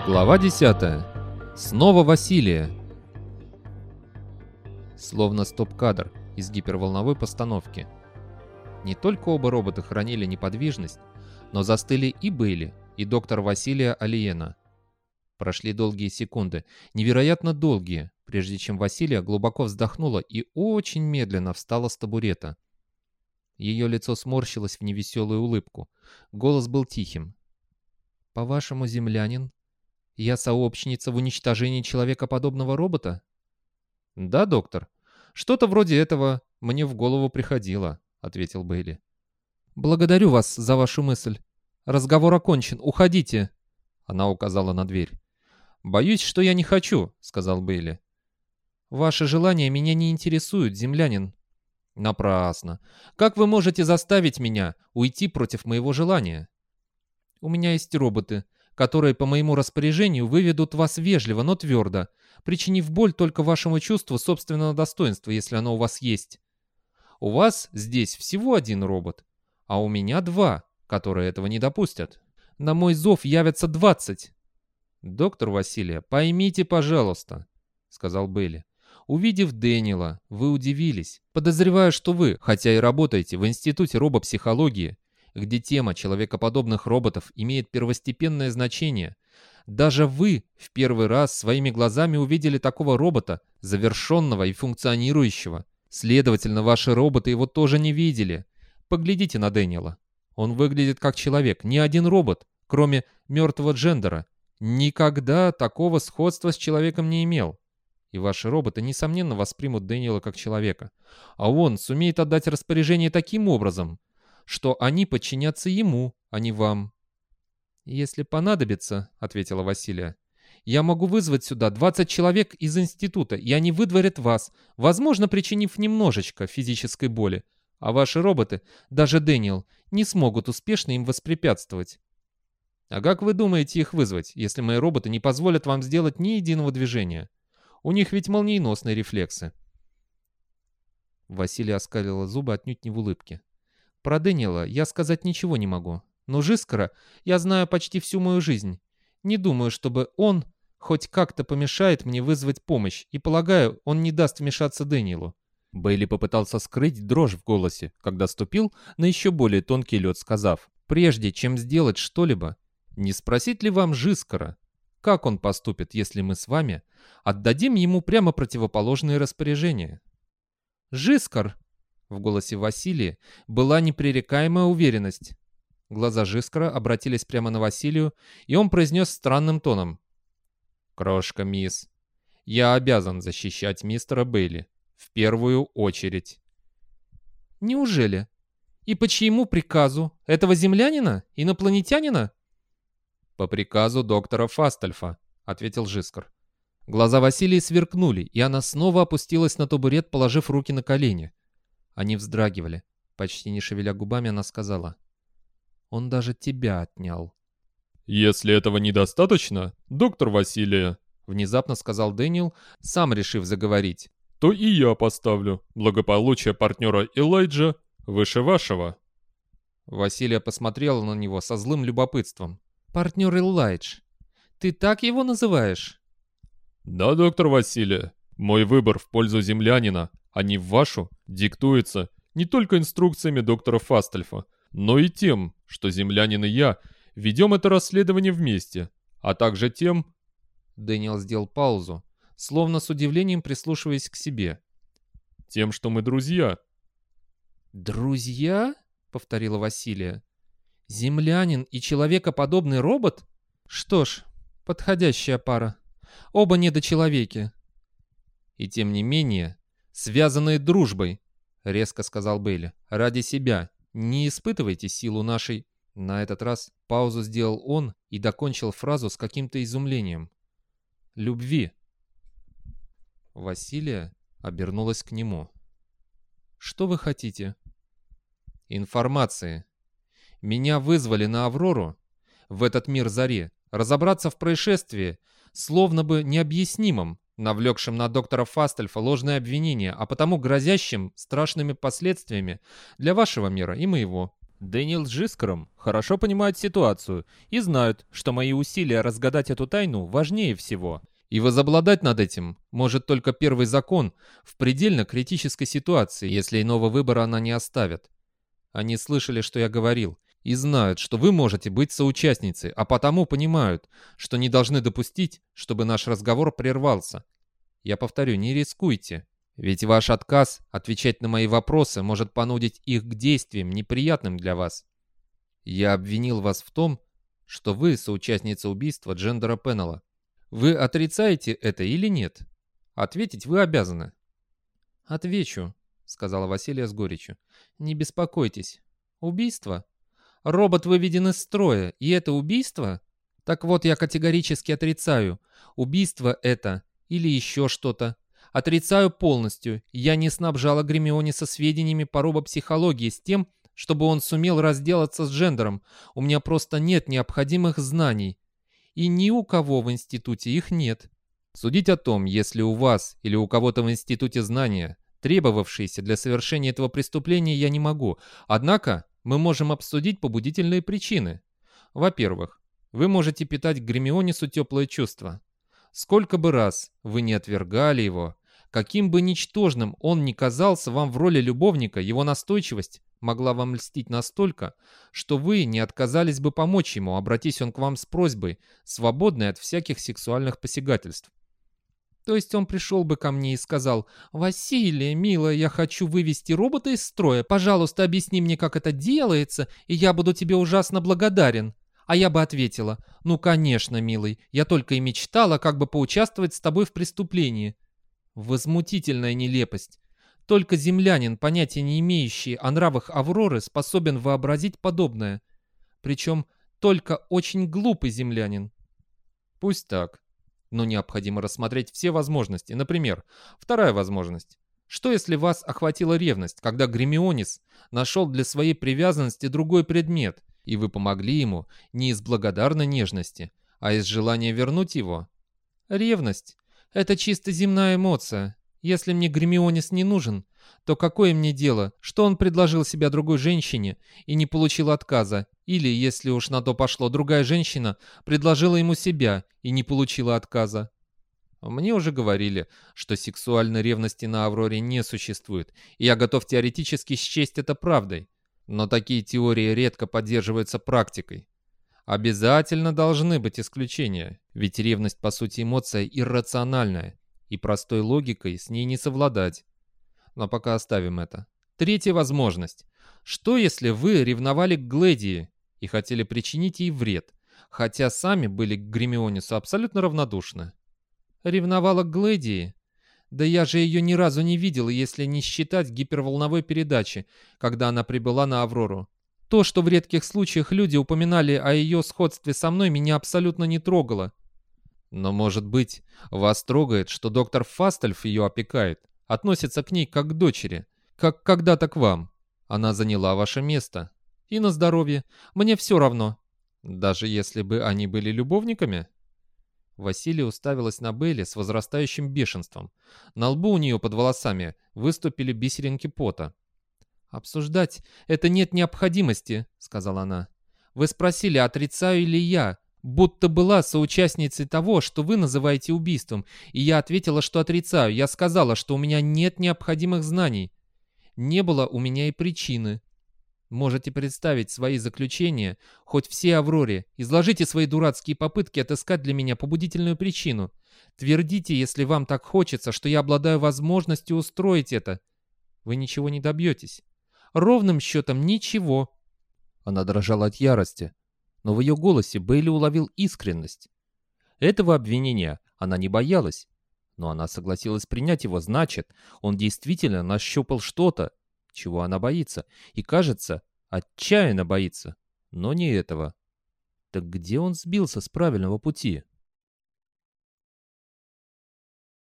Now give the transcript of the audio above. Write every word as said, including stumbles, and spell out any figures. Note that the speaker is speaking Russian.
Глава десятая. Снова Василия. Словно стоп-кадр из гиперволновой постановки. Не только оба робота хранили неподвижность, но застыли и Бейли, и доктор Василия Алиена. Прошли долгие секунды, невероятно долгие, прежде чем Василия глубоко вздохнула и очень медленно встала с табурета. Ее лицо сморщилось в невеселую улыбку. Голос был тихим. «По-вашему, землянин, я сообщница в уничтожении человекоподобного робота?» «Да, доктор. Что-то вроде этого мне в голову приходило», — ответил Бейли. «Благодарю вас за вашу мысль. Разговор окончен. Уходите!» Она указала на дверь. «Боюсь, что я не хочу», — сказал Бейли. «Ваши желания меня не интересуют, землянин». «Напрасно. Как вы можете заставить меня уйти против моего желания?» «У меня есть роботы, которые по моему распоряжению выведут вас вежливо, но твердо, причинив боль только вашему чувству собственного достоинства, если оно у вас есть. У вас здесь всего один робот, а у меня два, которые этого не допустят. На мой зов явятся двадцать. «Доктор Василия, поймите, пожалуйста», — сказал Бейли. «Увидев Дэниела, вы удивились. Подозреваю, что вы, хотя и работаете в Институте робопсихологии, где тема человекоподобных роботов имеет первостепенное значение, даже вы в первый раз своими глазами увидели такого робота, завершенного и функционирующего. Следовательно, ваши роботы его тоже не видели. Поглядите на Дэниела. Он выглядит как человек, ни один робот, кроме мертвого Джендера, никогда такого сходства с человеком не имел. И ваши роботы, несомненно, воспримут Дэниела как человека. А он сумеет отдать распоряжение таким образом, что они подчинятся ему, а не вам». «Если понадобится», — ответила Василия, — «я могу вызвать сюда двадцать человек из института, и они выдворят вас, возможно, причинив немножечко физической боли, а ваши роботы, даже Дэниел, не смогут успешно им воспрепятствовать». «А как вы думаете их вызвать, если мои роботы не позволят вам сделать ни единого движения? У них ведь молниеносные рефлексы». Василия оскалила зубы отнюдь не в улыбке. «Про Дэниела я сказать ничего не могу, но Жискара я знаю почти всю мою жизнь. Не думаю, чтобы он хоть как-то помешает мне вызвать помощь, и, полагаю, он не даст вмешаться Дэниелу». Бейли попытался скрыть дрожь в голосе, когда ступил на еще более тонкий лед, сказав: «Прежде чем сделать что-либо, не спросить ли вам Жискара, как он поступит, если мы с вами отдадим ему прямо противоположные распоряжения?» «Жискар!» В голосе Василия была непререкаемая уверенность. Глаза Жискара обратились прямо на Василию, и он произнес странным тоном: «Крошка, мисс, я обязан защищать мистера Бейли в первую очередь». «Неужели? И по чьему приказу? Этого землянина? Инопланетянина?» «По приказу доктора Фастельфа», — ответил Жискар. Глаза Василии сверкнули, и она снова опустилась на табурет, положив руки на колени. Они вздрагивали. Почти не шевеля губами, она сказала: «Он даже тебя отнял». «Если этого недостаточно, доктор Василия», — внезапно сказал Дэниел, сам решив заговорить, «то и я поставлю благополучие партнера Элайджа выше вашего». Василия посмотрела на него со злым любопытством. «Партнер Элайдж? Ты так его называешь?» «Да, доктор Василия, мой выбор в пользу землянина, а не в вашу, диктуется не только инструкциями доктора Фастельфа, но и тем, что землянин и я ведем это расследование вместе, а также тем...» Дэниел сделал паузу, словно с удивлением прислушиваясь к себе. «Тем, что мы друзья». «Друзья?» — повторила Василия. «Землянин и человекоподобный робот? Что ж, подходящая пара. Оба недочеловеки». «И тем не менее, связанные дружбой», — резко сказал Бейли. «Ради себя не испытывайте силу нашей...» На этот раз паузу сделал он и докончил фразу с каким-то изумлением. «Любви». Василия обернулась к нему. «Что вы хотите?» «Информации. Меня вызвали на Аврору, в этот мир зари, разобраться в происшествии, словно бы необъяснимом, навлекшим на доктора Фастельфа ложные обвинения, а потому грозящим страшными последствиями для вашего мира и моего. Дэниел с Джискером хорошо понимают ситуацию и знают, что мои усилия разгадать эту тайну важнее всего. И возобладать над этим может только первый закон в предельно критической ситуации, если иного выбора она не оставит. Они слышали, что я говорил, и знают, что вы можете быть соучастницей, а потому понимают, что не должны допустить, чтобы наш разговор прервался. Я повторю, не рискуйте, ведь ваш отказ отвечать на мои вопросы может понудить их к действиям, неприятным для вас. Я обвинил вас в том, что вы соучастница убийства Джендера Пеннелла. Вы отрицаете это или нет? Ответить вы обязаны. «Отвечу», — сказала Василия с горечью. «Не беспокойтесь. Убийство? Робот выведен из строя, и это убийство? Так вот, я категорически отрицаю. Убийство это или еще что-то. Отрицаю полностью. Я не снабжала Гермионе со сведениями по робопсихологии с тем, чтобы он сумел разделаться с Джендером. У меня просто нет необходимых знаний. И ни у кого в институте их нет. Судить о том, если у вас или у кого-то в институте знания, требовавшиеся для совершения этого преступления, я не могу. Однако мы можем обсудить побудительные причины. Во-первых, вы можете питать к Гермионесу теплое чувство. Сколько бы раз вы не отвергали его, каким бы ничтожным он ни казался вам в роли любовника, его настойчивость могла вам льстить настолько, что вы не отказались бы помочь ему, обратись он к вам с просьбой, свободной от всяких сексуальных посягательств. То есть он пришел бы ко мне и сказал: «Василия, милая, я хочу вывести робота из строя. Пожалуйста, объясни мне, как это делается, и я буду тебе ужасно благодарен». А я бы ответила: «Ну, конечно, милый, я только и мечтала, как бы поучаствовать с тобой в преступлении». Возмутительная нелепость. Только землянин, понятия не имеющий о нравах Авроры, способен вообразить подобное. Причем только очень глупый землянин. Пусть так. Но необходимо рассмотреть все возможности. Например, вторая возможность. Что если вас охватила ревность, когда Гермионес нашел для своей привязанности другой предмет, и вы помогли ему не из благодарной нежности, а из желания вернуть его? Ревность — это чисто земная эмоция. Если мне Гермионес не нужен, то какое мне дело, что он предложил себя другой женщине и не получил отказа, или, если уж на то пошло, другая женщина предложила ему себя и не получила отказа? Мне уже говорили, что сексуальной ревности на Авроре не существует, и я готов теоретически счесть это правдой. Но такие теории редко поддерживаются практикой. Обязательно должны быть исключения, ведь ревность по сути эмоция иррациональная, и простой логикой с ней не совладать. Но пока оставим это. Третья возможность. Что если вы ревновали к Гледии и хотели причинить ей вред, хотя сами были к Гермионесу абсолютно равнодушны? Ревновала к Гледии? Да я же ее ни разу не видел, если не считать гиперволновой передачи, когда она прибыла на Аврору. То, что в редких случаях люди упоминали о ее сходстве со мной, меня абсолютно не трогало. Но, может быть, вас трогает, что доктор Фастельф ее опекает, относится к ней как к дочери, как когда-то к вам. Она заняла ваше место. И на здоровье. Мне все равно. Даже если бы они были любовниками? Василия уставилась на Бейли с возрастающим бешенством. На лбу у нее под волосами выступили бисеринки пота. «Обсуждать это нет необходимости», — сказала она. «Вы спросили, отрицаю ли я, будто была соучастницей того, что вы называете убийством, и я ответила, что отрицаю. Я сказала, что у меня нет необходимых знаний. Не было у меня и причины. Можете представить свои заключения, хоть все Авроре. Изложите свои дурацкие попытки отыскать для меня побудительную причину. Твердите, если вам так хочется, что я обладаю возможностью устроить это. Вы ничего не добьетесь. Ровным счетом ничего». Она дрожала от ярости, но в ее голосе Бейли уловил искренность. Этого обвинения она не боялась, но она согласилась принять его, значит, он действительно нащупал что-то, чего она боится, и, кажется, отчаянно боится, но не этого. Так где он сбился с правильного пути?